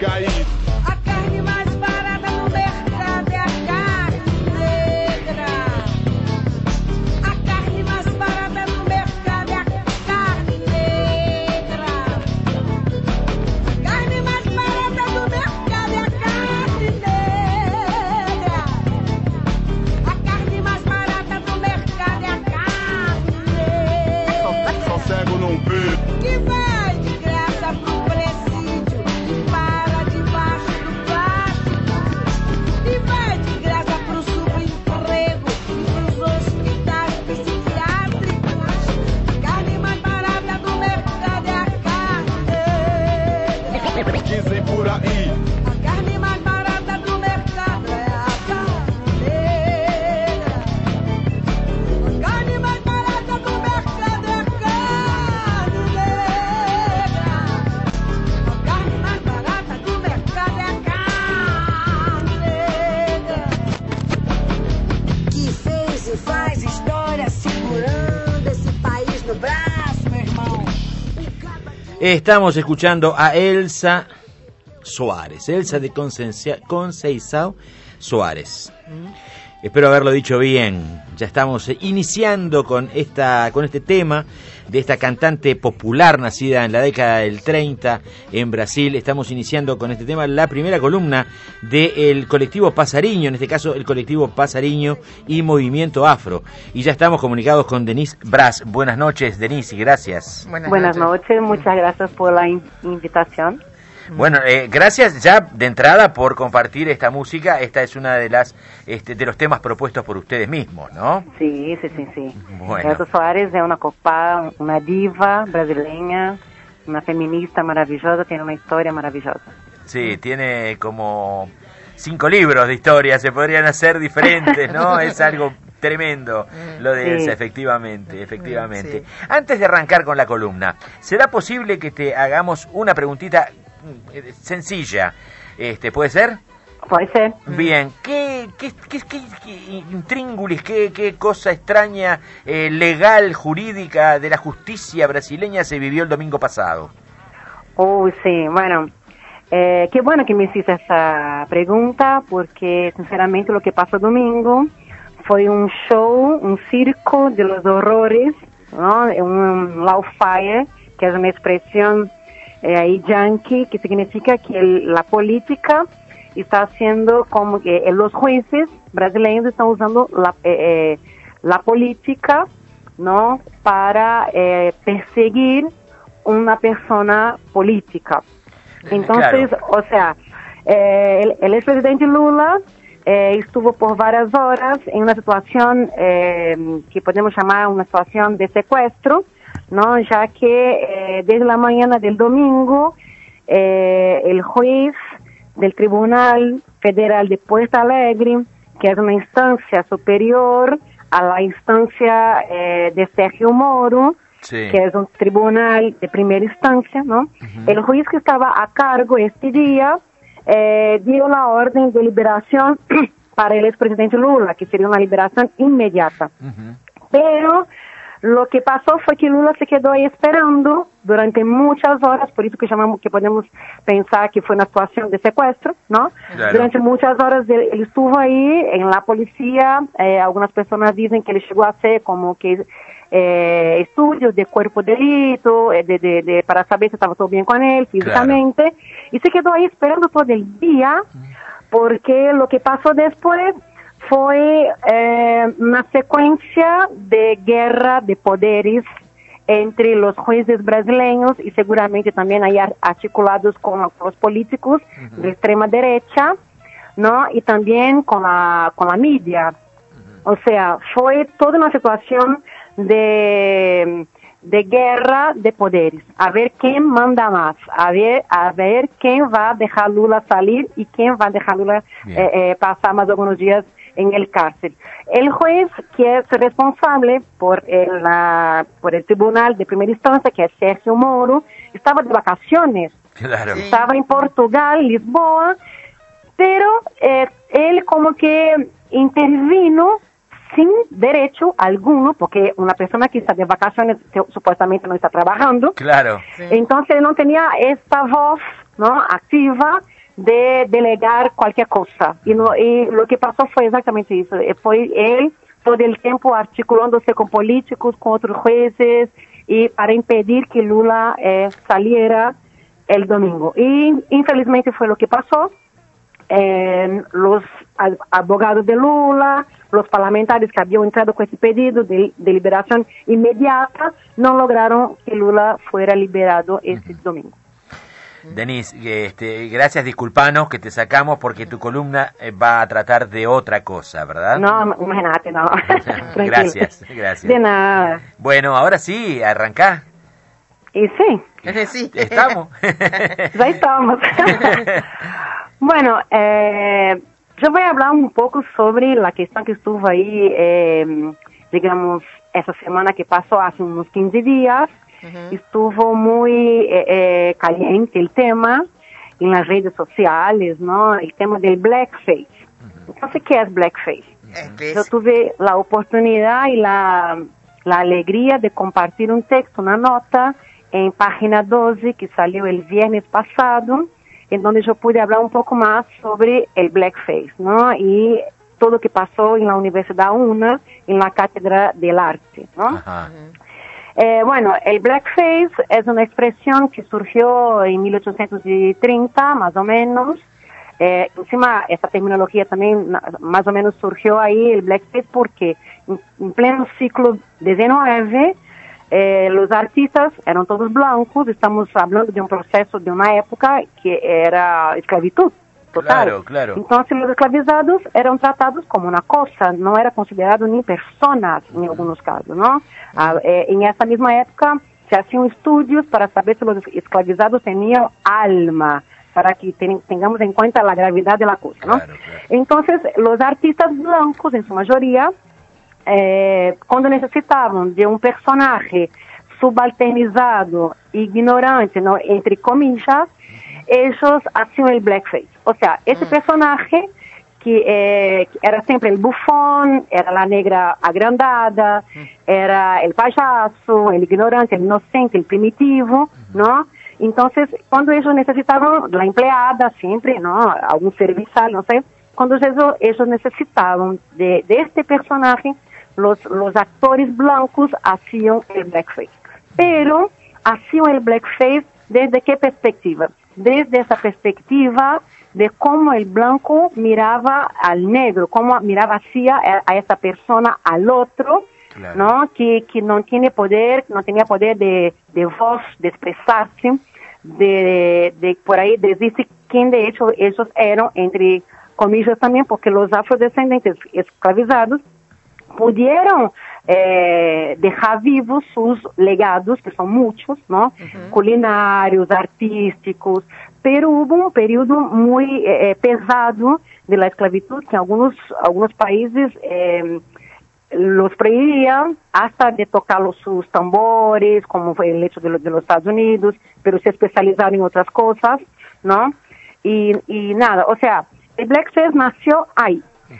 diga aí. A carne mais barata no mercado é a carne negra. A carne mais barata no mercado é a carne negra. A carne mais barata no mercado é a carne negra. A carne mais barata no mercado é a carne negra. Só cego não vê. Que vai de graça pro presídio e para debaixo do plástico. E vai de graça pro subemprego e pros hospitais psiquiátricos. A carne mais barata do mercado é a carne negra. Dizem por aí. A carne mais barata do mercado é a carne negra. A carne mais barata do mercado é a carne negra. A carne mais barata do mercado é a carne negra. Que fez e faz história segurando esse país no braço, meu irmão. Estamos escuchando a Elsa Suárez, Elsa de Conceição Suárez. Espero haberlo dicho bien. Ya estamos iniciando con este tema de esta cantante popular nacida en la década del 30 en Brasil. Estamos iniciando con este tema la primera columna del colectivo Pasariño, en este caso el colectivo Pasariño y Movimiento Afro. Y ya estamos comunicados con Denise Brás. Buenas noches, Denise, y gracias. Buenas noches, muchas gracias por la invitación. Bueno, gracias ya de entrada por compartir esta música. Esta es una de las de los temas propuestos por ustedes mismos, ¿no? Sí. Bueno. Elsa Soares es una copada, una diva brasileña, una feminista maravillosa, tiene una historia maravillosa. Sí, tiene como 5 libros de historia, se podrían hacer diferentes, ¿no? Es algo tremendo lo de Elsa, efectivamente. Sí. Antes de arrancar con la columna, ¿será posible que te hagamos una preguntita sencilla? ¿Puede ser? Puede ser. Bien, ¿qué intríngulis, qué cosa extraña, legal, jurídica de la justicia brasileña se vivió el domingo pasado? Sí, bueno, qué bueno que me hiciste esa pregunta, porque sinceramente lo que pasó domingo fue un show, un circo de los horrores, ¿no? Un lawfare, que es una expresión yankee, que significa que la política está haciendo como que los jueces brasileños están usando la política, ¿no? Para perseguir una persona política. Entonces, claro. O sea, el expresidente Lula estuvo por varias horas en una situación que podemos llamar una situación de secuestro, ¿no? Ya que desde la mañana del domingo el juez del Tribunal Federal de Porto Alegre, que es una instancia superior a la instancia de Sergio Moro, sí, que es un tribunal de primera instancia, ¿no? El juez que estaba a cargo este día dio la orden de liberación para el expresidente Lula, que sería una liberación inmediata. Pero lo que pasó fue que Lula se quedó ahí esperando durante muchas horas, por eso que podemos pensar que fue una situación de secuestro, ¿no? Claro. Durante muchas horas él estuvo ahí en la policía. Algunas personas dicen que él llegó a hacer como que estudios de cuerpo de delito, para saber si estaba todo bien con él físicamente, claro. Y se quedó ahí esperando todo el día, porque lo que pasó después fue una secuencia de guerra de poderes entre los jueces brasileños y seguramente también ahí articulados con los políticos de extrema derecha, ¿no? Y también con la media. O sea, fue toda una situación de guerra de poderes, a ver quién manda más, a ver quién va a dejar Lula salir y quién va a dejar Lula pasar más algunos días en el cárcel. El juez que es responsable por el tribunal de primera instancia, que es Sergio Moro, estaba de vacaciones, claro. Estaba en Portugal, Lisboa, pero él como que intervino sin derecho alguno, porque una persona que está de vacaciones supuestamente no está trabajando. Claro. Sí. Entonces no tenía esta voz ¿no? Activa de delegar cualquier cosa. Y lo que pasó fue exactamente eso. Fue él todo el tiempo articulándose con políticos, con otros jueces, y para impedir que Lula saliera el domingo. Y infelizmente fue lo que pasó. Los abogados de Lula, los parlamentarios que habían entrado con ese pedido de liberación inmediata, no lograron que Lula fuera liberado este domingo. Denise, gracias, disculpanos que te sacamos porque tu columna va a tratar de otra cosa, ¿verdad? No, imagínate, no. Gracias. De nada. Bueno, ahora sí, arrancá. Y sí. Sí. ¿Estamos? Ya estamos. Bueno, yo voy a hablar un poco sobre la cuestión que estuvo ahí, digamos, esa semana que pasó hace unos 15 días. Estuvo muy caliente el tema en las redes sociales, ¿no? El tema del blackface. Entonces, ¿qué es blackface? Yo tuve la oportunidad y la alegría de compartir un texto, una nota en página 12 que salió el viernes pasado, en donde yo pude hablar un poco más sobre el blackface, ¿no? Y todo lo que pasó en la Universidad UNA, en la Cátedra del Arte, ¿no? Ajá. Bueno, el blackface es una expresión que surgió en 1830, más o menos. Encima, esta terminología también más o menos surgió ahí, el blackface, porque en pleno siglo XIX, los artistas eran todos blancos. Estamos hablando de un proceso, de una época que era esclavitud total. Claro. Entonces los esclavizados eran tratados como una cosa, no era considerado ni personas en algunos casos, ¿no? En esa misma época se hacían estudios para saber si los esclavizados tenían alma, para que tengamos en cuenta la gravedad de la cosa, ¿no? Claro. Entonces los artistas blancos, en su mayoría, cuando necesitaban de un personaje subalternizado, ignorante, ¿no? Entre comillas, ellos hacían el blackface. O sea, ese personaje que era siempre el bufón, era la negra agrandada, era el payaso, el ignorante, el inocente, el primitivo, ¿no? Entonces, cuando ellos necesitaban, la empleada siempre, ¿no? Algún servicial, no sé, cuando ellos necesitaban de este personaje, los actores blancos hacían el blackface. Pero hacían el blackface ¿desde qué perspectiva? Desde esa perspectiva de cómo el blanco miraba al negro, cómo miraba hacia a esa persona, al otro, claro, ¿no? Que no tiene poder, no tenía poder de voz, de expresarse, de por ahí decirse quién de hecho ellos eran, entre comillas también, porque los afrodescendentes esclavizados pudieron dejar vivos sus legados, que son muchos, ¿no? Culinarios, artísticos, pero hubo un periodo muy pesado de la esclavitud que algunos países los prohibían hasta de tocar sus tambores, como fue el hecho de los Estados Unidos, pero se especializaron en otras cosas, ¿no? Y nada, o sea, el blackface nació ahí.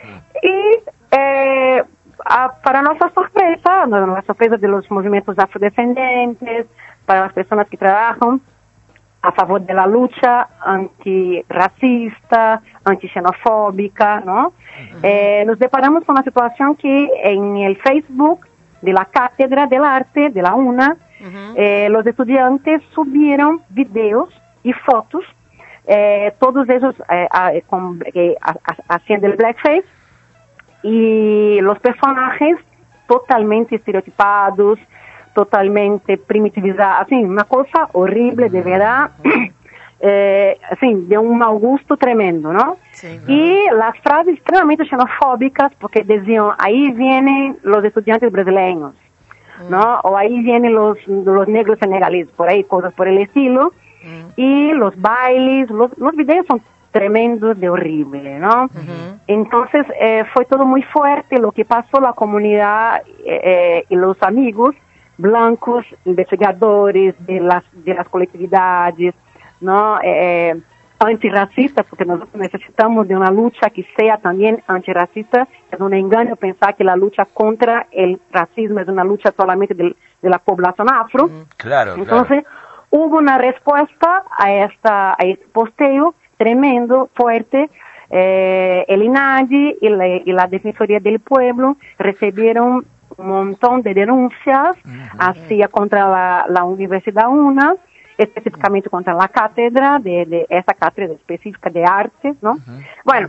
Y para nuestra sorpresa de los movimientos afrodescendentes, para las personas que trabajan a favor de la lucha antirracista, antixenofóbica, ¿no? Nos deparamos con una situación que en el Facebook de la Cátedra del Arte de la UNA, los estudiantes subieron videos y fotos, todos ellos haciendo el blackface, y los personajes totalmente estereotipados, totalmente primitivizados, así, una cosa horrible, de verdad, así, de un mal gusto tremendo, ¿no? Sí, y las frases extremadamente xenofóbicas, porque decían, ahí vienen los estudiantes brasileños, ¿no? O ahí vienen los negros senegaleses, por ahí, cosas por el estilo, y los bailes, los videos son tremendos, de horrible, ¿no? Entonces fue todo muy fuerte lo que pasó. La comunidad y los amigos blancos, investigadores de las colectividades, ¿no? Antirracistas, porque nosotros necesitamos de una lucha que sea también antirracista. Es un engaño pensar que la lucha contra el racismo es una lucha solamente de la población afro. Claro. Entonces, hubo una respuesta a este posteo tremendo, fuerte. El INADI y la Defensoría del Pueblo recibieron un montón de denuncias contra la Universidad UNA, específicamente contra la cátedra, de esa cátedra específica de arte, ¿no? Bueno,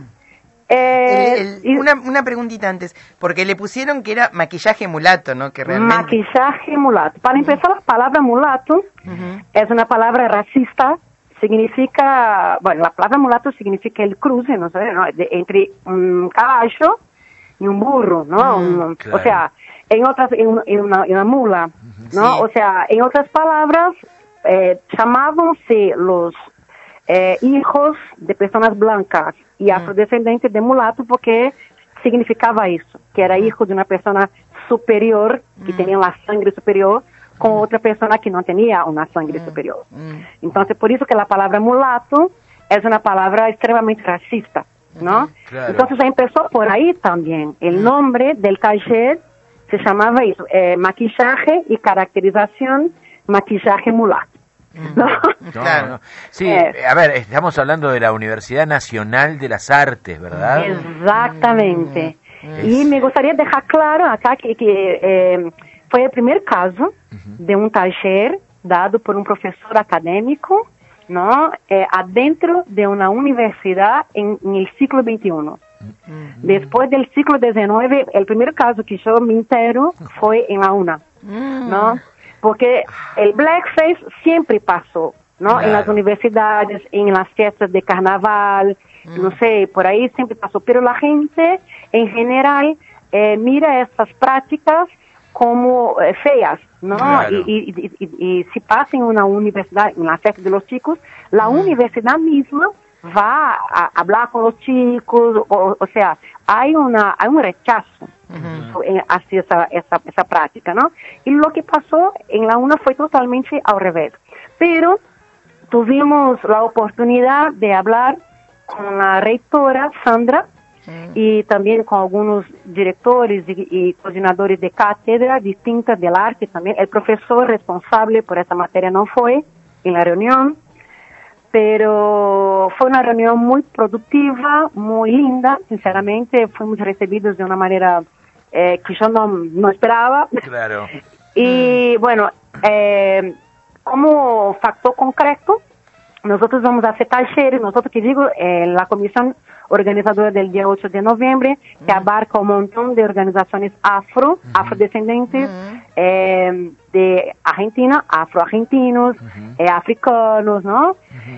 una preguntita antes, porque le pusieron que era maquillaje mulato, ¿no? Que realmente... Maquillaje mulato. Para empezar, la palabra mulato es una palabra racista. Significa, bueno, la palabra mulato significa el cruce, ¿no? Entre un caballo y un burro, ¿no? Claro. O sea, en una mula, ¿no? Sí. O sea, en otras palabras, llamábanse los hijos de personas blancas y afrodescendentes de mulato porque significaba eso, que era hijo de una persona superior, que tenía la sangre superior, con otra persona que no tenía una sangre superior. Entonces, por eso que la palabra mulato es una palabra extremadamente racista, ¿no? Claro. Entonces, empezó por ahí también. El nombre del taller se llamaba eso, maquillaje y caracterización, maquillaje mulato. ¿No? No. Sí, a ver, estamos hablando de la Universidad Nacional de las Artes, ¿verdad? Exactamente. Y me gustaría dejar claro acá que fue el primer caso de un taller dado por un profesor académico, ¿no? Adentro de una universidad en el siglo XXI. Después del siglo XIX, el primer caso que yo me entero fue en la UNA, ¿no? Porque el blackface siempre pasó, ¿no? Claro. En las universidades, en las fiestas de carnaval, no sé, por ahí siempre pasó. Pero la gente, en general, mira estas prácticas como feas, ¿no? Claro. Y si pasa en una universidad, en la fiesta de los chicos, la universidad misma va a hablar con los chicos, o sea, hay un rechazo hacia esa práctica, ¿no? Y lo que pasó en la UNA fue totalmente al revés. Pero tuvimos la oportunidad de hablar con la rectora Sandra y también con algunos directores y coordinadores de cátedra distintas del arte también. El profesor responsable por esa materia no fue en la reunión, pero fue una reunión muy productiva, muy linda, sinceramente. Fuimos recibidos de una manera que yo no esperaba. Claro. Y bueno, como factor concreto, nosotros vamos a hacer talleres, nosotros que digo, la comisión organizadora del día 8 de noviembre, que abarca un montón de organizaciones afrodescendentes de Argentina, afroargentinos, africanos, ¿no?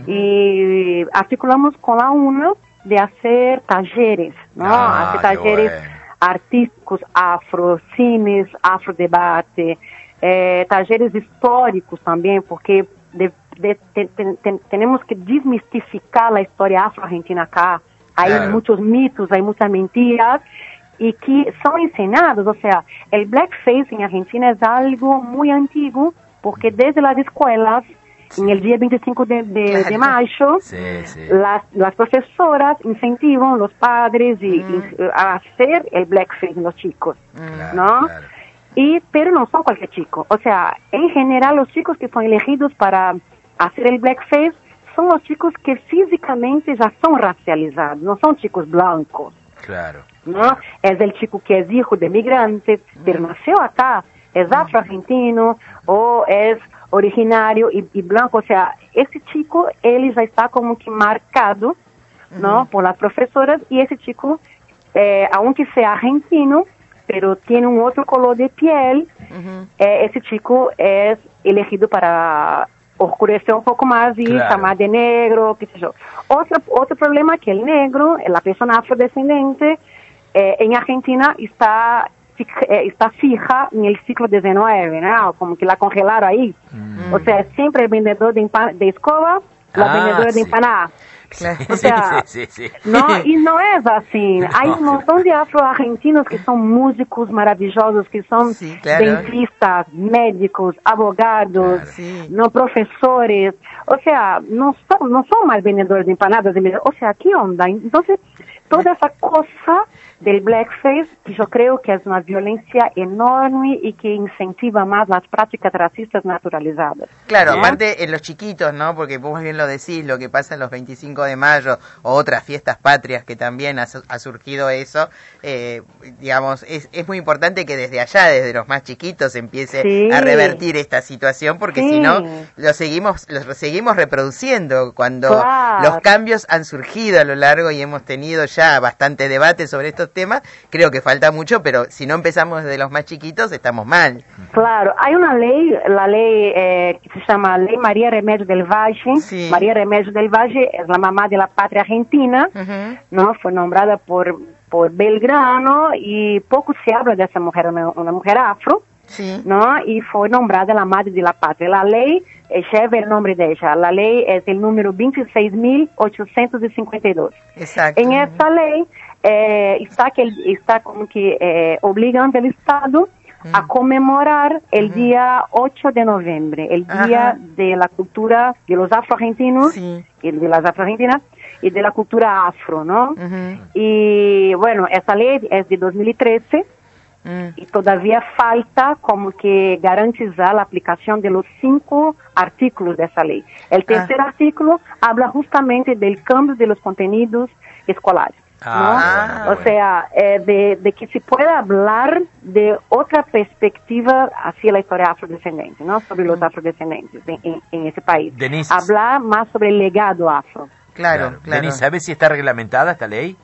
Y articulamos con la UNA de hacer talleres, ¿no? Hacer talleres artísticos, afrocines, afrodebate, talleres históricos también, porque tenemos que desmistificar la historia afro-argentina acá. Hay muchos mitos, hay muchas mentiras y que son enseñados. O sea, el blackface en Argentina es algo muy antiguo porque desde las escuelas, en el día 25 de mayo, las profesoras incentivan a los padres a hacer el blackface en los chicos, ¿no? Claro. Pero no son cualquier chico. O sea, en general los chicos que son elegidos para hacer el blackface son los chicos que físicamente ya son racializados, no son chicos blancos. Claro. ¿No? Es el chico que es hijo de migrantes, pero nació acá, es afro-argentino o es originario y blanco. O sea, ese chico, él ya está como que marcado, ¿no? Por las profesoras, y ese chico, aunque sea argentino, pero tiene un otro color de piel, ese chico es elegido para oscurecer un poco más y llamar de negro, qué sé yo. Otro problema es que el negro, la persona afrodescendente, en Argentina está fija en el siglo XIX, ¿no? Como que la congelaron ahí. O sea, siempre el vendedor de escoba, los vendedores de empanadas. O sea, no, y no es así. Hay un montón de afroargentinos que son músicos maravillosos, que son dentistas, médicos, abogados, no profesores. O sea, no son más vendedores de empanadas. O sea, ¿qué onda? Entonces, toda esa cosa del blackface, que yo creo que es una violencia enorme y que incentiva más las prácticas racistas naturalizadas. Claro, Bien. aparte en los chiquitos, ¿no? Porque vos bien lo decís, lo que pasa en los 25 de mayo o otras fiestas patrias que también ha surgido eso, digamos, es muy importante que desde allá, desde los más chiquitos, empiece Sí. a revertir esta situación, porque Sí. si no, lo seguimos reproduciendo cuando Claro. los cambios han surgido a lo largo y hemos tenido ya bastante debate sobre estos temas. Creo que falta mucho, pero si no empezamos desde los más chiquitos, estamos mal. Claro, hay una ley, la ley que se llama Ley María Remédio del Valle. Sí. María Remédio del Valle es la mamá de la patria argentina, Ujú. ¿no? Fue nombrada por Belgrano y poco se habla de esa mujer, una mujer afro, Sí. ¿no? Y fue nombrada la madre de la patria. La ley lleva el nombre de ella. La ley es el número 26.852. Exacto. En esta ley está como que obligando al Estado a conmemorar el día 8 de noviembre, el día Ajá. de la cultura de los afroargentinos Sí. y de las afroargentinas y de la cultura afro, ¿no? Ujú. Y bueno, esa ley es de 2013 y todavía falta como que garantizar la aplicación de los 5 artículos de esa ley. El tercer artículo habla justamente del cambio de los contenidos escolares. Ah, ¿no? O sea, de que se pueda hablar de otra perspectiva hacia la historia afrodescendente, ¿no? Sobre los afrodescendentes en ese país. Denise. Hablar más sobre el legado afro. Claro, claro. Denis, ¿sabes si está reglamentada esta ley?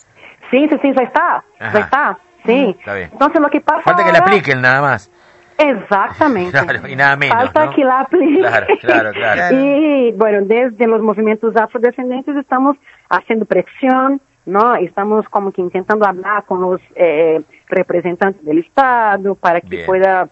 Sí, ya está, Ajá. ya está, sí. Está bien. Entonces lo que pasa Falta que la ahora- apliquen nada más. Exactamente. Claro, y nada menos, Falta ¿no? que la apliquen. Claro. Y bueno, desde los movimientos afrodescendentes estamos haciendo presión, ¿no? Estamos como que intentando hablar con los representantes del Estado para que Bien. pueda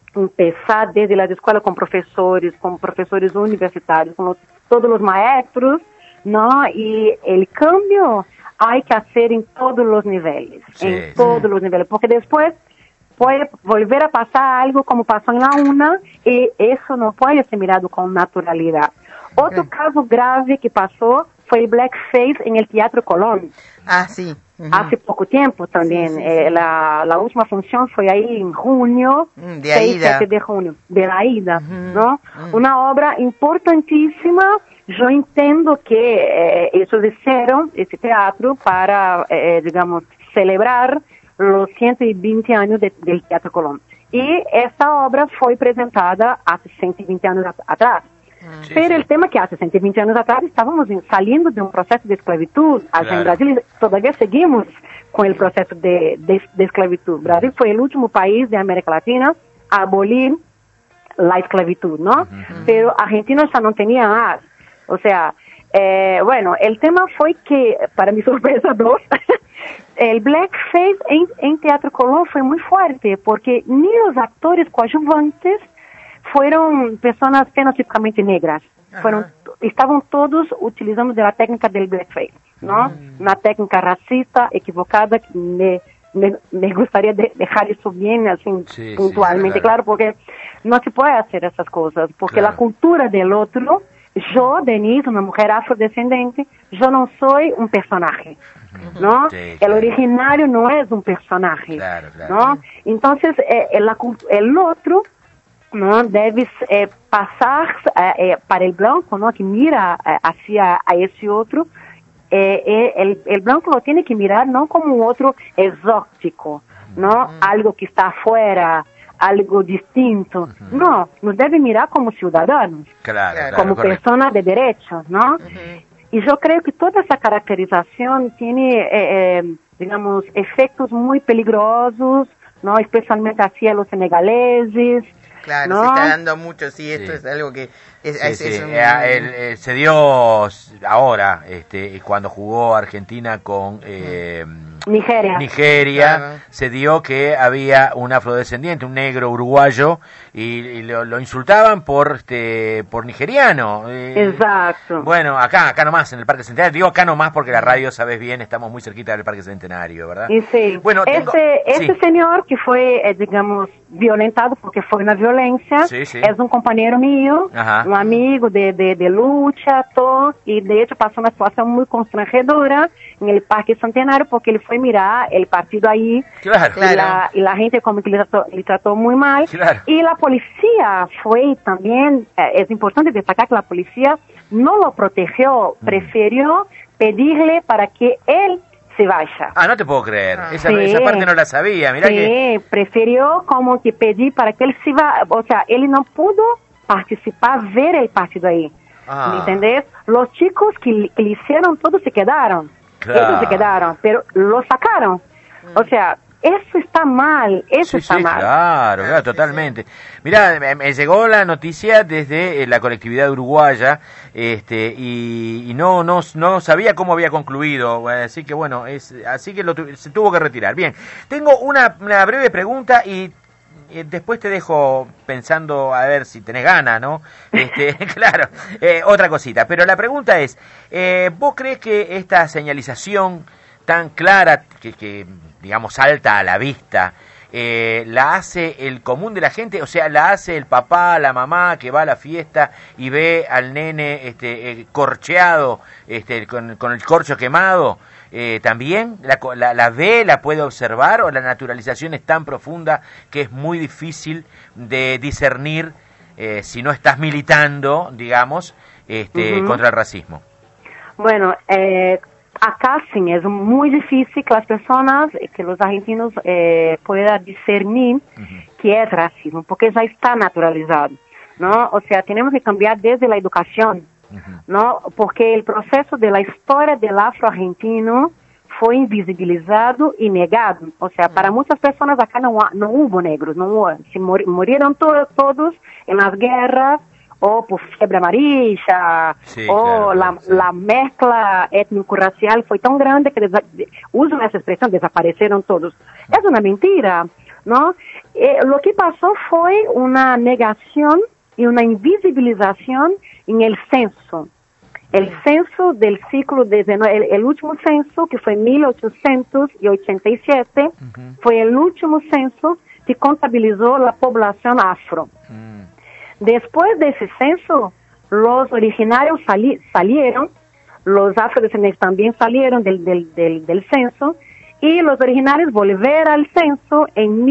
empezar desde las escuelas con profesores universitarios, con todos los maestros, ¿no? Y el cambio hay que hacer en todos los niveles, Sí, los niveles, porque después puede volver a pasar algo como pasó en la UNA y eso no puede ser mirado con naturalidad. Otro caso grave que pasó fue el blackface en el Teatro Colón. Ah, sí. Ujú. Hace poco tiempo también. Sí, sí. La última función fue ahí en junio, De 6, Aida. 7 de junio, de la Aida, Ujú. ¿no? Una obra importantísima. Yo entiendo que ellos hicieron ese teatro para, digamos, celebrar los 120 años del Teatro Colón. Y esta obra fue presentada hace 120 años atrás. Sí, Pero sí. el tema que hace 120 años atrás estábamos saliendo de un proceso de esclavitud. Allá Claro. en Brasil todavía seguimos con el proceso de esclavitud. Brasil fue el último país de América Latina a abolir la esclavitud, ¿no? Pero Argentina ya no tenía más. O sea, bueno, el tema fue que, para mi sorpresa, el blackface en Teatro Colón fue muy fuerte, porque ni los actores coadjuvantes fueron personas fenotipicamente negras. Estaban todos utilizando de la técnica del blackface, ¿no? Una técnica racista, equivocada, que me gustaría dejar eso bien, así, Sí, puntualmente, sí, claro. claro, porque no se puede hacer esas cosas, porque Claro. la cultura del otro, yo, Denise, una mujer afrodescendente, yo no soy un personaje, ¿no? Sí, El claro. originario no es un personaje, Claro, claro. ¿no? Entonces, el otro, ¿no? Debe pasar para el blanco, ¿no? Que mira hacia a ese otro, el blanco lo tiene que mirar no como un otro exótico, ¿no? Algo que está afuera, algo distinto. No, nos debe mirar como ciudadanos, Claro, como correcto. personas de derechos, ¿no? Y yo creo que toda esa caracterización tiene, digamos, efectos muy peligrosos, ¿no? Especialmente hacia los senegaleses. Claro, ¿no? se está dando mucho, sí, esto Sí. es algo que Sí, sí. un... Se dio ahora, cuando jugó Argentina con Nigeria, Claro. se dio que había un afrodescendiente, un negro uruguayo, y lo insultaban por nigeriano. Exacto. Bueno, acá nomás, en el Parque Centenario. Digo acá nomás porque la radio, sabes bien, estamos muy cerquita del Parque Centenario, ¿verdad? Y sí, Bueno, tengo- este sí. señor que fue, digamos, violentado porque fue una violencia, Sí, sí. es un compañero mío, Ajá. un amigo de lucha, todo, y de hecho pasó una situación muy constrangedora en el Parque Centenario porque él fue a mirar el partido ahí. Claro. Claro. Y la gente como que le trató muy mal. Claro. Y la policía fue también, es importante destacar que la policía no lo protegió, prefirió pedirle para que él se vaya. Ah, no te puedo creer. Ah. Esa, Sí. esa parte no la sabía. Mirá Sí, que... prefirió como que pedir para que él se vaya, o sea, él no pudo participar, ver el partido ahí. Ah. ¿Me entendés? Los chicos que le hicieron todo se quedaron. Claro. Ellos se quedaron, pero lo sacaron. O sea, eso está mal, eso Sí, está sí, mal. claro, claro, Sí, totalmente. Mirá, me llegó la noticia desde la colectividad uruguaya, y no sabía cómo había concluido, así que bueno, así que se tuvo que retirar. Bien, tengo una breve pregunta y después te dejo pensando a ver si tenés ganas, ¿no? Claro, otra cosita. Pero la pregunta es, ¿vos crees que esta señalización tan clara, que digamos salta a la vista, la hace el común de la gente? O sea, la hace el papá, la mamá que va a la fiesta y ve al nene corcheado, con el corcho quemado. También la ve, la puede observar, o la naturalización es tan profunda que es muy difícil de discernir si no estás militando, digamos, contra el racismo. Bueno, acá sí es muy difícil que las personas, que los argentinos puedan discernir que es racismo, porque ya está naturalizado, ¿no? O sea, tenemos que cambiar desde la educación, ¿no? Porque el proceso de la historia del afro-argentino fue invisibilizado y negado. O sea, para muchas personas acá no hubo negros, murieron todos en las guerras, o por fiebre amarilla, Sí, o claro, la mezcla étnico-racial fue tan grande que usan esa expresión, desaparecieron todos. Es una mentira, ¿no? Lo que pasó fue una negación y una invisibilización en el censo. El censo del siglo XIX, el último censo, que fue en 1887, fue el último censo que contabilizó la población afro. Después de ese censo, los originarios salieron, los afrodescendientes también salieron del censo, y los originarios volvieron al censo en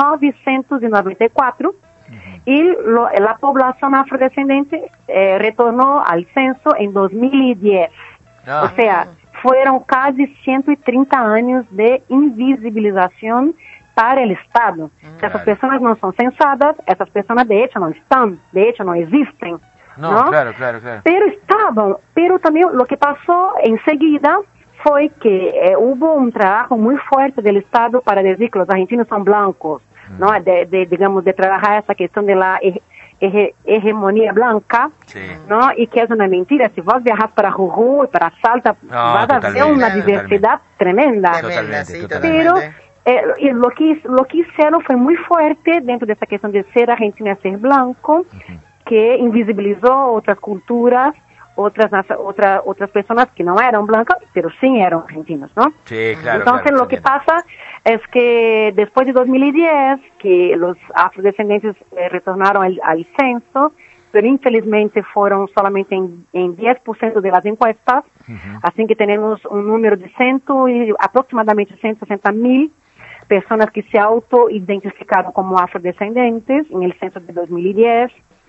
1994, y la población afrodescendiente retornó al censo en 2010. Ah. O sea, fueron casi 130 años de invisibilización para el Estado. Si esas personas no son censadas, esas personas de hecho no están, de hecho no existen. No, claro. Pero estaban, pero también lo que pasó enseguida fue que hubo un trabajo muy fuerte del Estado para decir que los argentinos son blancos, ¿no? Digamos, de trabajar esa cuestión de la hegemonía blanca, Sí. ¿no? Y que es una mentira. Si vos viajas para Jujuy, para Salta, vas a ver una diversidad tremenda. Tremenda, sí, Totalmente. totalmente. Y lo que hicieron fue muy fuerte dentro de esa cuestión de ser argentino y ser blanco, que invisibilizó otras culturas, otras personas que no eran blancas, pero sí eran argentinos, ¿no? Sí, claro. Entonces claro, lo que entiendo. pasa es que después de 2010, que los afrodescendientes retornaron al censo, pero infelizmente fueron solamente en 10% de las encuestas, así que tenemos un número de aproximadamente 160.000 personas que se autoidentificaron como afrodescendentes en el censo de 2010.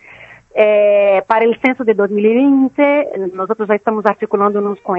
Para el censo de 2020, nosotros ya estamos articulándonos con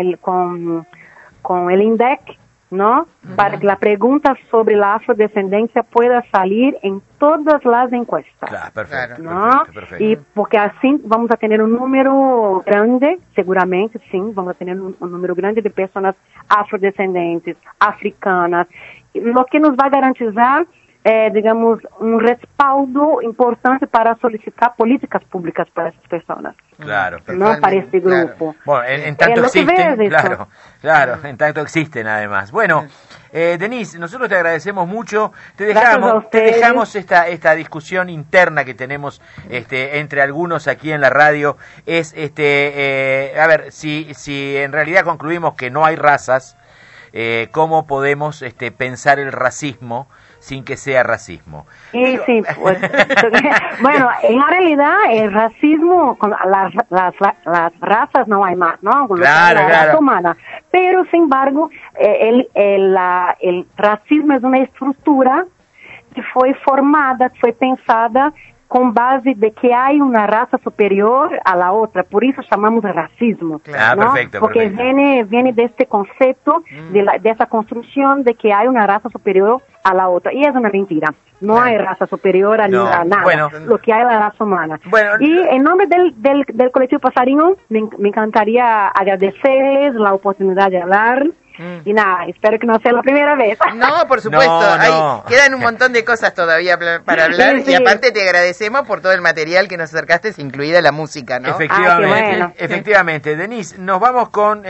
el INDEC, ¿no? Para que la pregunta sobre la afrodescendencia pueda salir en todas las encuestas. Claro, perfecto. ¿No? Perfecto. Y porque así vamos a tener un número grande, seguramente, sí, vamos a tener un número grande de personas afrodescendentes, africanas, lo que nos va a garantizar, digamos, un respaldo importante para solicitar políticas públicas para esas personas, Claro, no para este grupo. Bueno, en tanto lo que existen, ves, claro, en tanto existen además. Bueno, Denise, nosotros te agradecemos mucho, te Gracias a dejamos ustedes. esta discusión interna que tenemos entre algunos aquí en la radio, es a ver, si en realidad concluimos que no hay razas, ¿cómo podemos pensar el racismo sin que sea racismo? Y sí, pues, bueno, en la realidad el racismo, con las razas no hay más, ¿no? Claro, la claro. raza humana. Pero, sin embargo, el racismo es una estructura que fue formada, que fue pensada con base de que hay una raza superior a la otra, por eso llamamos racismo, Claro, ¿no? perfecto, Porque perfecto. viene de este concepto, de esa construcción de que hay una raza superior a la otra, y es una mentira. No hay raza superior a nada, bueno. lo que hay es la raza humana. Bueno, y en nombre del colectivo Passarinho, me encantaría agradecerles la oportunidad de hablar. Y nada, espero que no sea la primera vez. No, por supuesto, No. quedan un montón de cosas todavía para hablar, Sí. y aparte te agradecemos por todo el material que nos acercaste, incluida la música, ¿no? Efectivamente, Ah, qué bueno. efectivamente. Denise, nos vamos con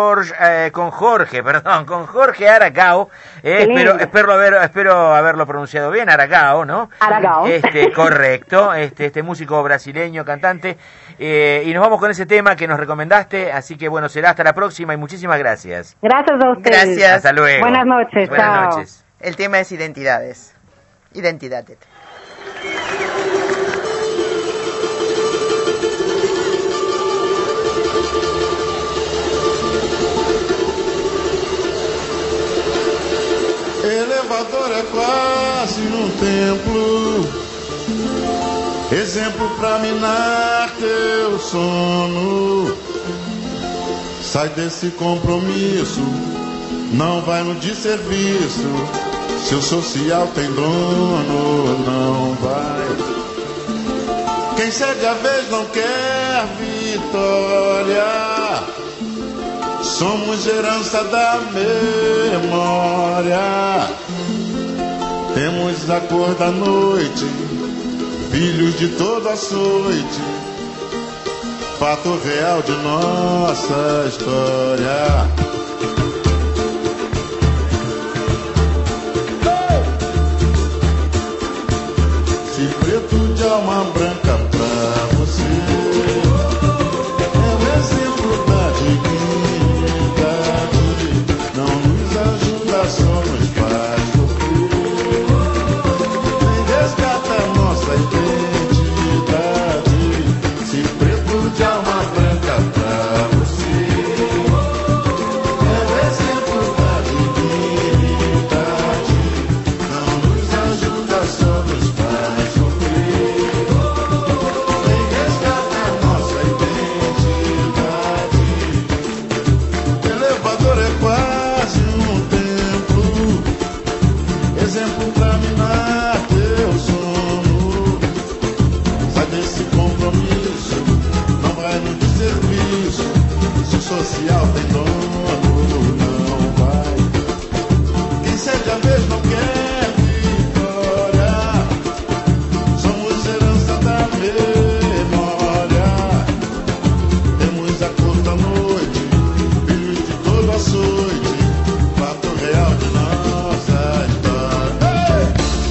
Jorge Aragao. lindo. Espero haberlo pronunciado bien, Aragao, ¿no? Aragao. Correcto, este músico brasileño, cantante. Y nos vamos con ese tema que nos recomendaste, así que bueno, será hasta la próxima y muchísimas gracias. Gracias a ustedes. Gracias. Hasta luego. Buenas noches, Buenas chao. noches. El tema es identidades. Identidades. Elevador é quase um templo, exemplo pra minar teu sono. Sai desse compromisso, não vai no desserviço. Se o social tem dono, não vai. Quem cede a vez não quer vitória. Somos herança da memória. Temos a cor da noite, filhos de toda açoite, fato real de nossa história. Se preto de alma branca pra você é um exemplo da dignidade, não nos ajuda, só nos faz sofrer, nem resgata nossa identidade. Se preto de alma branca pra você é um exemplo da dignidade, não nos ajuda, só nos faz sofrer, nem resgata nossa identidade. Elevador é quase um templo, exemplo pra minar teu sono. Sai desse compromisso, não vai no desserviço. Se o social tem dono, não vai. Quem cede a vez não quer vitória. Somos herança da memória. Temos a cor da noite, filhos de todo açoite, fato real de nossa história. Ei!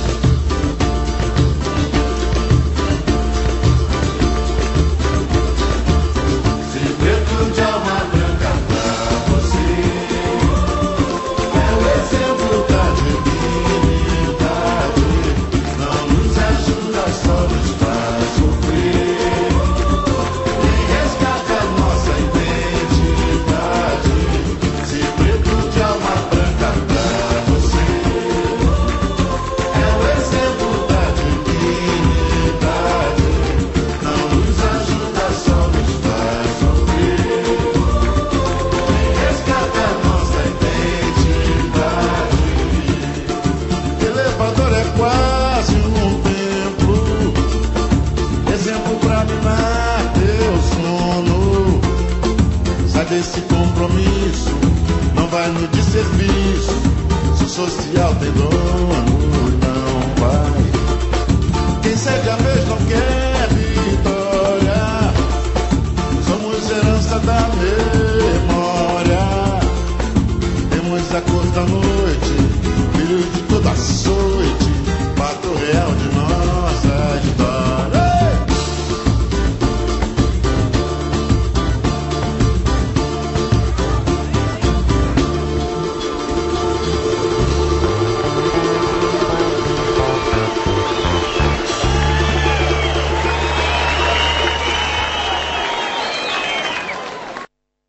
Se preto de alma branca pra você é o exemplo da dignidade, não nos ajuda, só nos faz sofrer, nem resgata nossa identidade. Se preto de alma branca pra você é o exemplo da dignidade, não nos ajuda, só nos faz sofrer, nem resgata nossa identidade. Elevador é quase um templo, exemplo pra minar teu sono. Sai desse compromisso, não vai no desserviço. Se o social tem dono, não vai. Quem cede a vez não quer